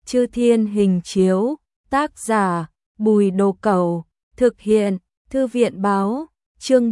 Chư Thiên Hình Chiếu, tác giả, Bùi Đồ Cẩu, thực hiện, Thư viện Báo, chương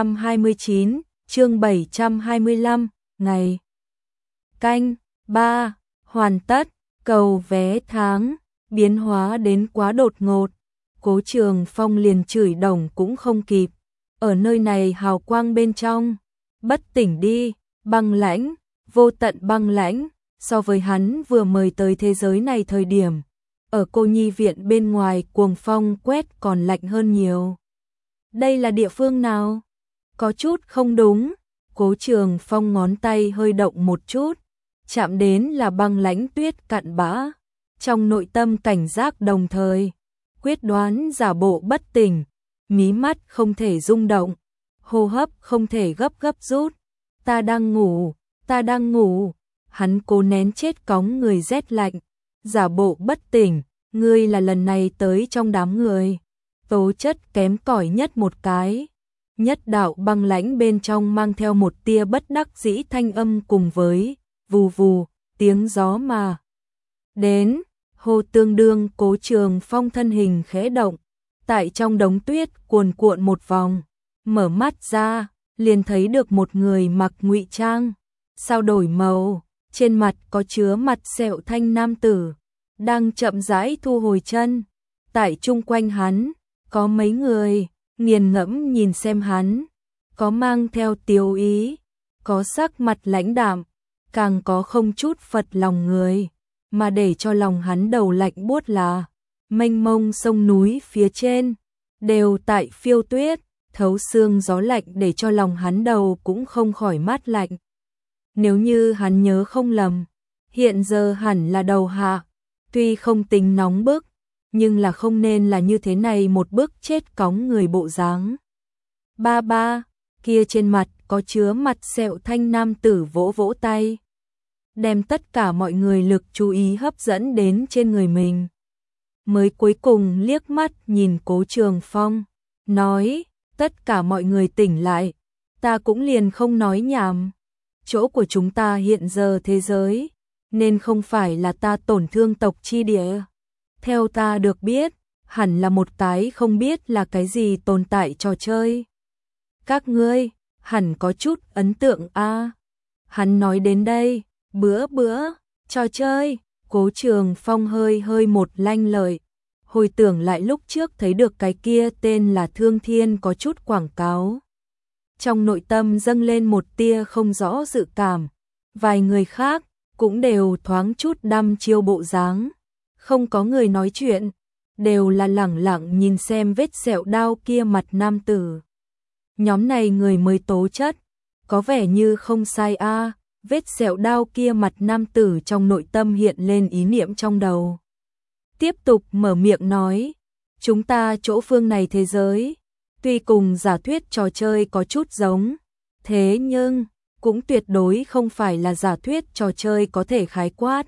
729, chương 725, ngày. Canh, 3, hoàn tất, cầu vé tháng, biến hóa đến quá đột ngột. Cố Trường Phong liền chửi đồng cũng không kịp. Ở nơi này hào quang bên trong, bất tỉnh đi, băng lãnh, vô tận băng lãnh, so với hắn vừa mời tới thế giới này thời điểm. Ở cô nhi viện bên ngoài cuồng phong quét còn lạnh hơn nhiều. Đây là địa phương nào? Có chút không đúng. Cố Trường Phong ngón tay hơi động một chút, chạm đến là băng lãnh tuyết cặn bã. Trong nội tâm cảnh giác đồng thời, quyết đoán giả bộ bất tỉnh, mí mắt không thể rung động, hô hấp không thể gấp rút. Ta đang ngủ, ta đang ngủ. Hắn cố nén chết cóng người rét lạnh, giả bộ bất tỉnh. Ngươi là lần này tới trong đám người tố chất kém cỏi nhất một cái. Nhất đạo băng lãnh bên trong mang theo một tia bất đắc dĩ thanh âm cùng với vù vù tiếng gió mà đến. Hô tương đương Cố Trường Phong thân hình khẽ động, tại trong đống tuyết cuồn cuộn một vòng, mở mắt ra, liền thấy được một người mặc ngụy trang, sao đổi màu, trên mặt có chứa mặt sẹo thanh nam tử, đang chậm rãi thu hồi chân. Tại chung quanh hắn, có mấy người nghiền ngẫm nhìn xem hắn, có mang theo tiêu ý, có sắc mặt lãnh đạm, càng có không chút phật lòng người. Mà để cho lòng hắn đầu lạnh buốt là mênh mông sông núi phía trên đều tại phiêu tuyết, thấu xương gió lạnh để cho lòng hắn đầu cũng không khỏi mát lạnh. Nếu như hắn nhớ không lầm, hiện giờ hẳn là đầu hạ, tuy không tính nóng bức, nhưng là không nên là như thế này một bước chết cóng người bộ dáng. Ba, kia trên mặt có chứa mặt sẹo thanh nam tử vỗ vỗ tay, đem tất cả mọi người lực chú ý hấp dẫn đến trên người mình. Mới cuối cùng liếc mắt nhìn Cố Trường Phong, nói, tất cả mọi người tỉnh lại, ta cũng liền không nói nhảm. Chỗ của chúng ta hiện giờ thế giới, nên không phải là ta tổn thương tộc chi địa. Theo ta được biết, hẳn là một cái không biết là cái gì tồn tại trò chơi. Các ngươi, hẳn có chút ấn tượng a. Hắn nói đến đây, bữa, trò chơi, Cố Trường Phong hơi một lanh lợi. Hồi tưởng lại lúc trước thấy được cái kia tên là Thương Thiên có chút quảng cáo. Trong nội tâm dâng lên một tia không rõ dự cảm. Vài người khác cũng đều thoáng chút đăm chiêu bộ dáng. Không có người nói chuyện, đều là lẳng lặng nhìn xem vết sẹo đao kia mặt nam tử. Nhóm này người mới tố chất, có vẻ như không sai a. Vết sẹo đao kia mặt nam tử trong nội tâm hiện lên ý niệm trong đầu. Tiếp tục mở miệng nói, chúng ta chỗ phương này thế giới, tuy cùng giả thuyết trò chơi có chút giống, thế nhưng cũng tuyệt đối không phải là giả thuyết trò chơi có thể khái quát.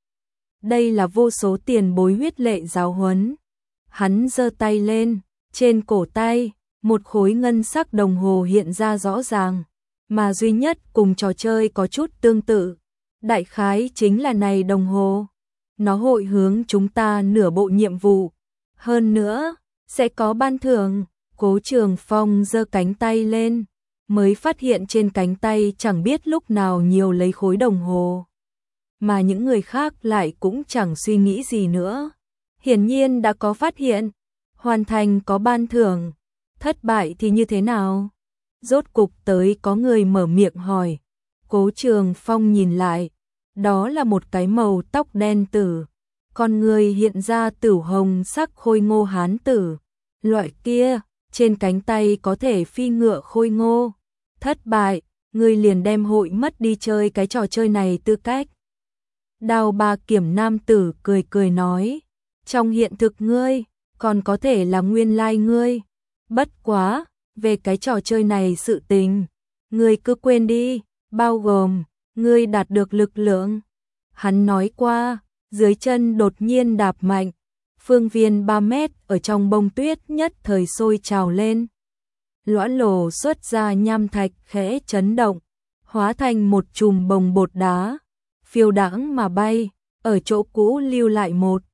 Đây là vô số tiền bối huyết lệ giáo huấn. Hắn giơ tay lên, trên cổ tay, một khối ngân sắc đồng hồ hiện ra rõ ràng. Mà duy nhất cùng trò chơi có chút tương tự, đại khái chính là này đồng hồ. Nó hội hướng chúng ta nửa bộ nhiệm vụ. Hơn nữa, sẽ có ban thưởng. Cố Trường Phong giơ cánh tay lên, mới phát hiện trên cánh tay chẳng biết lúc nào nhiều lấy khối đồng hồ. Mà những người khác lại cũng chẳng suy nghĩ gì nữa. Hiển nhiên đã có phát hiện, hoàn thành có ban thưởng, thất bại thì như thế nào? Rốt cục tới có người mở miệng hỏi. Cố Trường Phong nhìn lại, đó là một cái màu tóc đen tử, con người hiện ra tử hồng sắc khôi ngô hán tử. Loại kia, trên cánh tay có thể phi ngựa khôi ngô. Thất bại, ngươi liền đem hội mất đi chơi cái trò chơi này tư cách. Đao ba kiểm nam tử cười nói, trong hiện thực ngươi, còn có thể là nguyên lai ngươi. Bất quá, về cái trò chơi này sự tình, ngươi cứ quên đi, bao gồm, ngươi đạt được lực lượng. Hắn nói qua, dưới chân đột nhiên đạp mạnh, phương viên 3 mét ở trong bông tuyết nhất thời sôi trào lên. Lõa lổ xuất ra nham thạch khẽ chấn động, hóa thành một chùm bồng bột đá, phiêu đãng mà bay, ở chỗ cũ lưu lại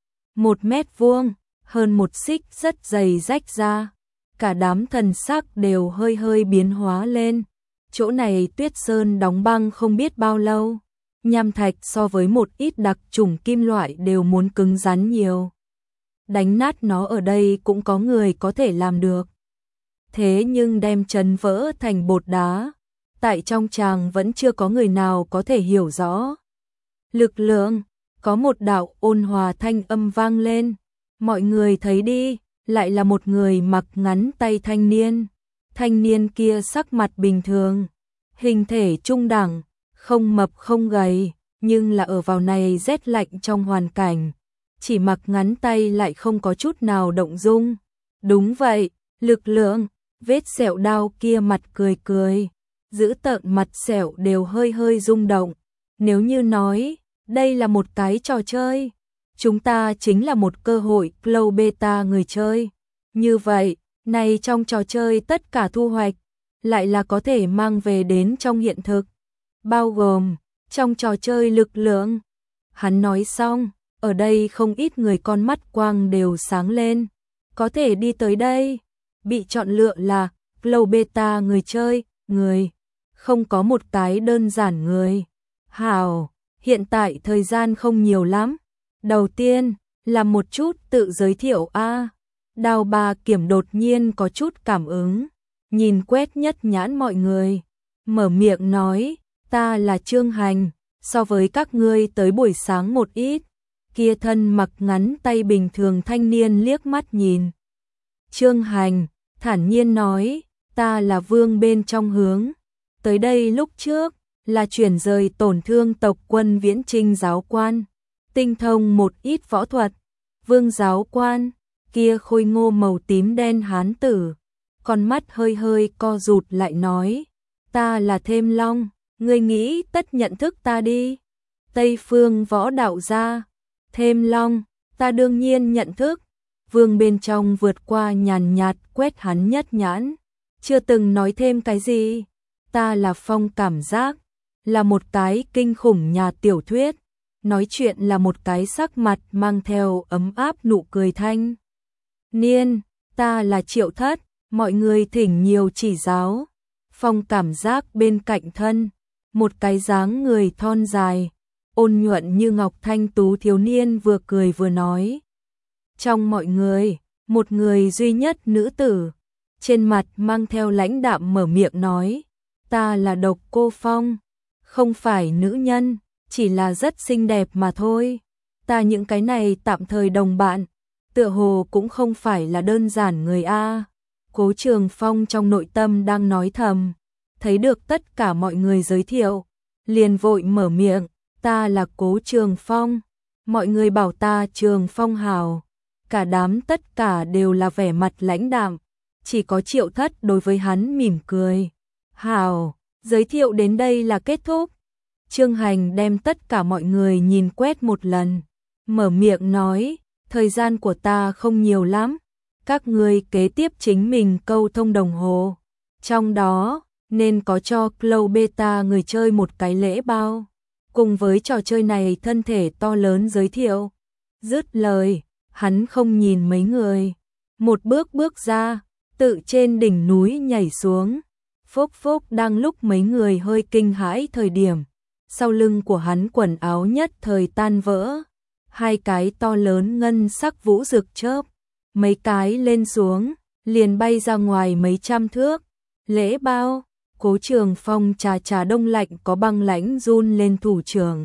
một mét vuông, hơn một xích rất dày rách ra. Cả đám thần sắc đều hơi hơi biến hóa lên. Chỗ này Tuyết Sơn đóng băng không biết bao lâu. Nham thạch so với một ít đặc chủng kim loại đều muốn cứng rắn nhiều. Đánh nát nó ở đây cũng có người có thể làm được. Thế nhưng đem chấn vỡ thành bột đá, tại trong tràng vẫn chưa có người nào có thể hiểu rõ. Lực lượng, có một đạo ôn hòa thanh âm vang lên. Mọi người thấy đi, lại là một người mặc ngắn tay thanh niên. Thanh niên kia sắc mặt bình thường, hình thể trung đẳng, không mập không gầy, nhưng là ở vào này rét lạnh trong hoàn cảnh. Chỉ mặc ngắn tay lại không có chút nào động dung. Đúng vậy, lực lượng, vết sẹo đao kia mặt cười cười, giữ tợn mặt sẹo đều hơi hơi rung động. Nếu như nói, đây là một cái trò chơi, chúng ta chính là một cơ hội Cloud Beta người chơi. Như vậy, này trong trò chơi tất cả thu hoạch, lại là có thể mang về đến trong hiện thực. Bao gồm, trong trò chơi lực lượng. Hắn nói xong, ở đây không ít người con mắt quang đều sáng lên. Có thể đi tới đây, bị chọn lựa là Cloud Beta người chơi, người. Không có một cái đơn giản người. Hảo, hiện tại thời gian không nhiều lắm. Đầu tiên, là một chút tự giới thiệu a. Đào Bà Kiểm đột nhiên có chút cảm ứng, nhìn quét nhất nhãn mọi người, mở miệng nói, ta là Trương Hành, so với các ngươi tới buổi sáng một ít. Kia thân mặc ngắn tay bình thường thanh niên liếc mắt nhìn Trương Hành, thản nhiên nói, ta là Vương bên trong hướng. Tới đây lúc trước, là chuyển rời tổn thương tộc quân Viễn Trinh giáo quan, tinh thông một ít võ thuật. Vương giáo quan, kia khôi ngô màu tím đen hán tử, con mắt hơi hơi co rụt lại nói, ta là Thêm Long, ngươi nghĩ tất nhận thức ta đi. Tây Phương võ đạo gia, Thêm Long, ta đương nhiên nhận thức. Vương bên trong vượt qua nhàn nhạt quét hắn nhất nhãn, chưa từng nói thêm cái gì. Ta là Phong cảm giác, là một cái kinh khủng nhà tiểu thuyết, nói chuyện là một cái sắc mặt mang theo ấm áp nụ cười thanh niên. Ta là Triệu Thất, mọi người thỉnh nhiều chỉ giáo. Phong cảm giác bên cạnh thân, một cái dáng người thon dài, ôn nhuận như ngọc thanh tú thiếu niên vừa cười vừa nói. Trong mọi người, một người duy nhất nữ tử, trên mặt mang theo lãnh đạm mở miệng nói, ta là Độc Cô Phong, không phải nữ nhân, chỉ là rất xinh đẹp mà thôi. Ta những cái này tạm thời đồng bạn, tựa hồ cũng không phải là đơn giản người a. Cố Trường Phong trong nội tâm đang nói thầm, thấy được tất cả mọi người giới thiệu, liền vội mở miệng, ta là Cố Trường Phong, mọi người bảo ta Trường Phong hào. Cả đám tất cả đều là vẻ mặt lãnh đạm, chỉ có Triệu Thất đối với hắn mỉm cười. Hào, giới thiệu đến đây là kết thúc. Trương Hành đem tất cả mọi người nhìn quét một lần, mở miệng nói, thời gian của ta không nhiều lắm, các ngươi kế tiếp chính mình câu thông đồng hồ. Trong đó, nên có cho Cloud Beta người chơi một cái lễ bao, cùng với trò chơi này thân thể to lớn giới thiệu. Dứt lời, hắn không nhìn mấy người, một bước bước ra, tự trên đỉnh núi nhảy xuống. Phốc phốc đang lúc mấy người hơi kinh hãi thời điểm, sau lưng của hắn quần áo nhất thời tan vỡ, hai cái to lớn ngân sắc vũ rực chớp, mấy cái lên xuống, liền bay ra ngoài mấy trăm thước. Lễ bao, Cố Trường Phong trà đông lạnh có băng lãnh run lên thủ trưởng.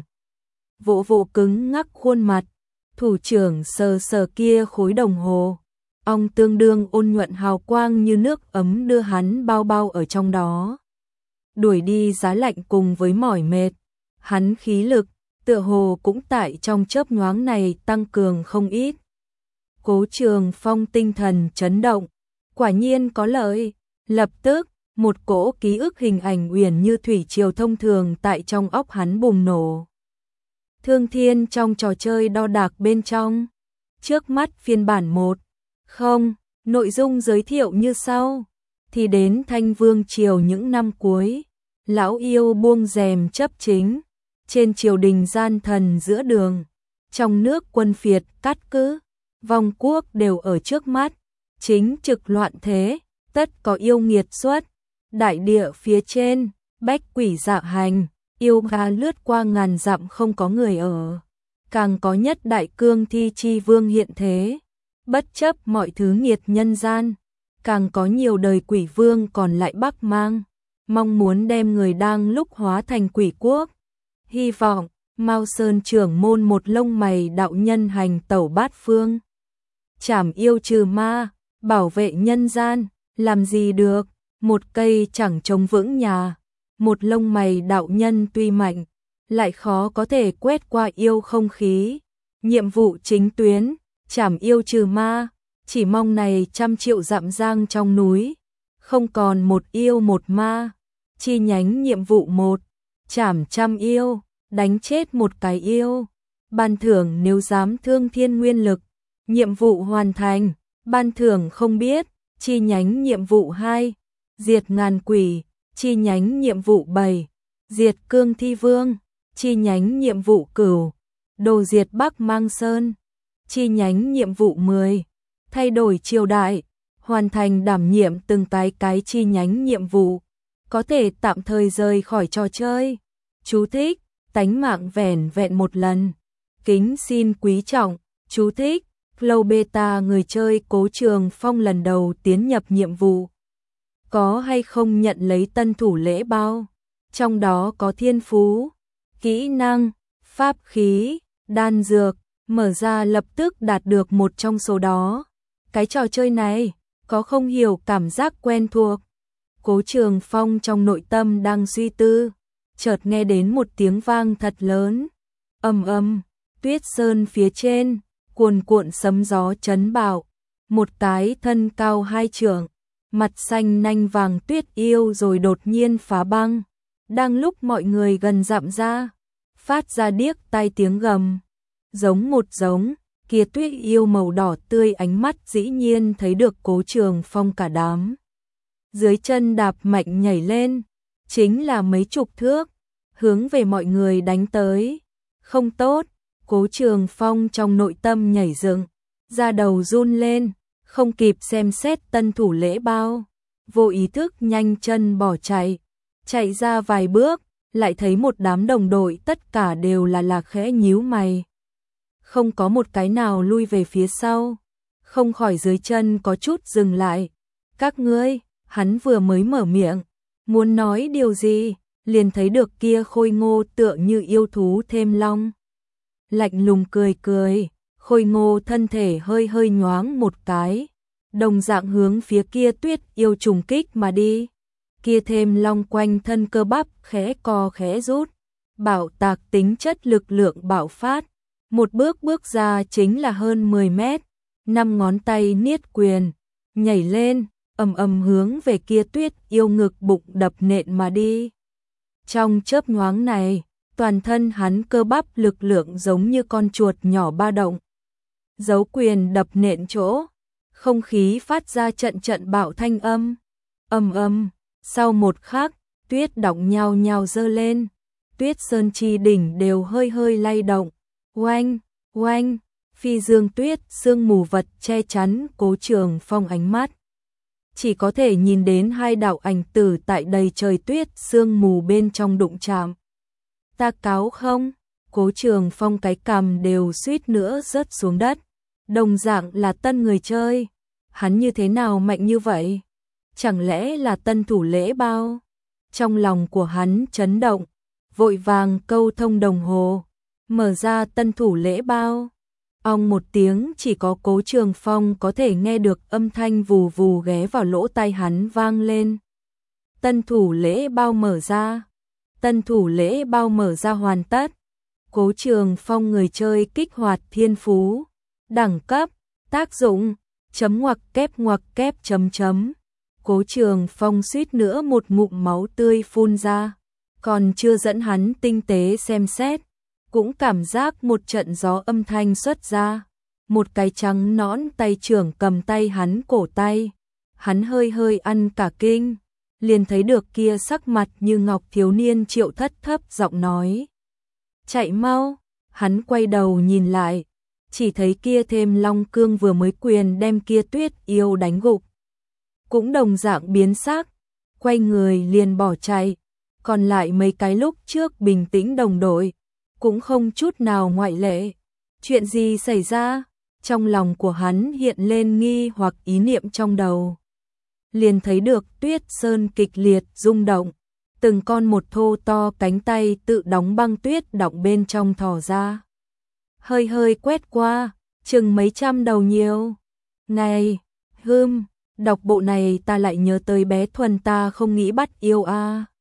Vỗ vỗ cứng ngắc khuôn mặt, thủ trưởng sờ sờ kia khối đồng hồ, ong tương đương ôn nhuận hào quang như nước ấm đưa hắn bao bao ở trong đó. Đuổi đi giá lạnh cùng với mỏi mệt, hắn khí lực, tựa hồ cũng tại trong chớp nhoáng này tăng cường không ít. Cố Trường Phong tinh thần chấn động, quả nhiên có lợi, lập tức, một cỗ ký ức hình ảnh uyển như thủy triều thông thường tại trong óc hắn bùng nổ. Thương Thiên trong trò chơi đo đạc bên trong, trước mắt phiên bản 1. Không, nội dung giới thiệu như sau, thì đến Thanh Vương triều những năm cuối, lão yêu buông rèm chấp chính, trên triều đình gian thần giữa đường, Trong nước quân phiệt, cát cứ, vong quốc đều ở trước mắt, chính trực loạn thế, tất có yêu nghiệt xuất. Đại địa phía trên, bách quỷ dạ hành, yêu ga lướt qua ngàn dặm không có người ở. Càng có nhất đại cương thi chi vương hiện thế, bất chấp mọi thứ nghiệt nhân gian. Càng có nhiều đời quỷ vương còn lại bắc mang, mong muốn đem người đang lúc hóa thành quỷ quốc. Hy vọng, Mao Sơn trưởng môn một lông mày đạo nhân hành tẩu bát phương. Trảm yêu trừ ma, bảo vệ nhân gian, làm gì được, một cây chẳng chống vững nhà. Một lông mày đạo nhân tuy mạnh, lại khó có thể quét qua yêu không khí. Nhiệm vụ chính tuyến, trảm yêu trừ ma, chỉ mong này 100 triệu dặm giang trong núi, không còn một yêu một ma. Chi nhánh nhiệm vụ 1, trảm 100 yêu, đánh chết một cái yêu. Ban thưởng nếu dám thương thiên nguyên lực. Nhiệm vụ hoàn thành, ban thưởng không biết. Chi nhánh nhiệm vụ 2, diệt ngàn quỷ. Chi nhánh nhiệm vụ 7, diệt cương thi vương. Chi nhánh nhiệm vụ cửu, đồ diệt Bắc Mang Sơn. Chi nhánh nhiệm vụ 10, thay đổi triều đại, hoàn thành đảm nhiệm từng cái chi nhánh nhiệm vụ, có thể tạm thời rời khỏi trò chơi. Chú thích, tánh mạng vẻn vẹn một lần. Kính xin quý trọng. Chú thích, Flow Beta người chơi Cố Trường Phong lần đầu tiến nhập nhiệm vụ. Có hay không nhận lấy tân thủ lễ bao? Trong đó có thiên phú, kỹ năng, pháp khí, đan dược, mở ra lập tức đạt được một trong số đó. Cái trò chơi này, có không hiểu cảm giác quen thuộc. Cố Trường Phong trong nội tâm đang suy tư, chợt nghe đến một tiếng vang thật lớn. Ầm ầm, Tuyết Sơn phía trên, cuồn cuộn sấm gió chấn bạo. Một cái thân cao 2 trượng, mặt xanh nanh vàng tuyết yêu rồi đột nhiên phá băng. Đang lúc mọi người gần dặm ra, phát ra điếc tai tiếng gầm. Giống một giống, kia tuyết yêu màu đỏ tươi ánh mắt dĩ nhiên thấy được Cố Trường Phong cả đám. Dưới chân đạp mạnh nhảy lên, chính là mấy chục thước, hướng về mọi người đánh tới. Không tốt, Cố Trường Phong trong nội tâm nhảy dựng, da đầu run lên, không kịp xem xét tân thủ lễ bao, vô ý thức nhanh chân bỏ chạy. Chạy ra vài bước, lại thấy một đám đồng đội tất cả đều là khẽ nhíu mày. Không có một cái nào lui về phía sau, không khỏi dưới chân có chút dừng lại. Các ngươi, hắn vừa mới mở miệng, muốn nói điều gì, liền thấy được kia khôi ngô tựa như yêu thú thêm long. Lạnh lùng cười cười, khôi ngô thân thể hơi hơi nhoáng một cái, đồng dạng hướng phía kia tuyết yêu trùng kích mà đi. Kia thêm long quanh thân cơ bắp khẽ co khẽ rút, bạo tạc tính chất lực lượng bạo phát. Một bước bước ra chính là hơn 10 mét, 5 ngón tay niết quyền, nhảy lên, ầm ầm hướng về kia tuyết yêu ngực bụng đập nện mà đi. Trong chớp nhoáng này, toàn thân hắn cơ bắp lực lượng giống như con chuột nhỏ ba động. Giấu quyền đập nện chỗ, không khí phát ra trận trận bạo thanh âm. Ầm ầm, sau một khắc, tuyết đọng nhao nhao dơ lên, Tuyết Sơn chi đỉnh đều hơi hơi lay động. Oanh, oanh, phi dương tuyết, sương mù vật che chắn Cố Trường Phong ánh mắt. Chỉ có thể nhìn đến hai đạo ảnh tử tại đầy trời tuyết sương mù bên trong đụng chạm. Ta cáo không? Cố Trường Phong cái cằm đều suýt nữa rớt xuống đất. Đồng dạng là tân người chơi, hắn như thế nào mạnh như vậy? Chẳng lẽ là tân thủ lễ bao? Trong lòng của hắn chấn động, vội vàng câu thông đồng hồ, mở ra tân thủ lễ bao. Ong một tiếng, chỉ có Cố Trường Phong có thể nghe được âm thanh vù vù ghé vào lỗ tai hắn vang lên. Tân thủ lễ bao mở ra. Tân thủ lễ bao mở ra hoàn tất. Cố Trường Phong người chơi kích hoạt thiên phú. Đẳng cấp, tác dụng, ngoặc kép chấm. Cố Trường Phong suýt nữa một ngụm máu tươi phun ra. Còn chưa dẫn hắn tinh tế xem xét, cũng cảm giác một trận gió âm thanh xuất ra. Một cái trắng nõn tay trưởng cầm tay hắn cổ tay. Hắn hơi hơi ăn cả kinh, liền thấy được kia sắc mặt như ngọc thiếu niên Triệu Thất thấp giọng nói. Chạy mau, Hắn quay đầu nhìn lại, chỉ thấy kia thêm Long Cương vừa mới quyền đem kia Tuyết Yêu đánh gục. Cũng đồng dạng biến sắc, quay người liền bỏ chạy. Còn lại mấy cái lúc trước bình tĩnh đồng đội, cũng không chút nào ngoại lệ. Chuyện gì xảy ra? Trong lòng của hắn hiện lên nghi hoặc ý niệm trong đầu. Liền thấy được Tuyết Sơn kịch liệt rung động, từng con một thô to cánh tay tự đóng băng tuyết đọng bên trong thò ra. Hơi hơi quét qua, chừng mấy trăm đầu nhiều. Này, đọc bộ này ta lại nhớ tới bé Thuần ta không nghĩ bắt yêu a.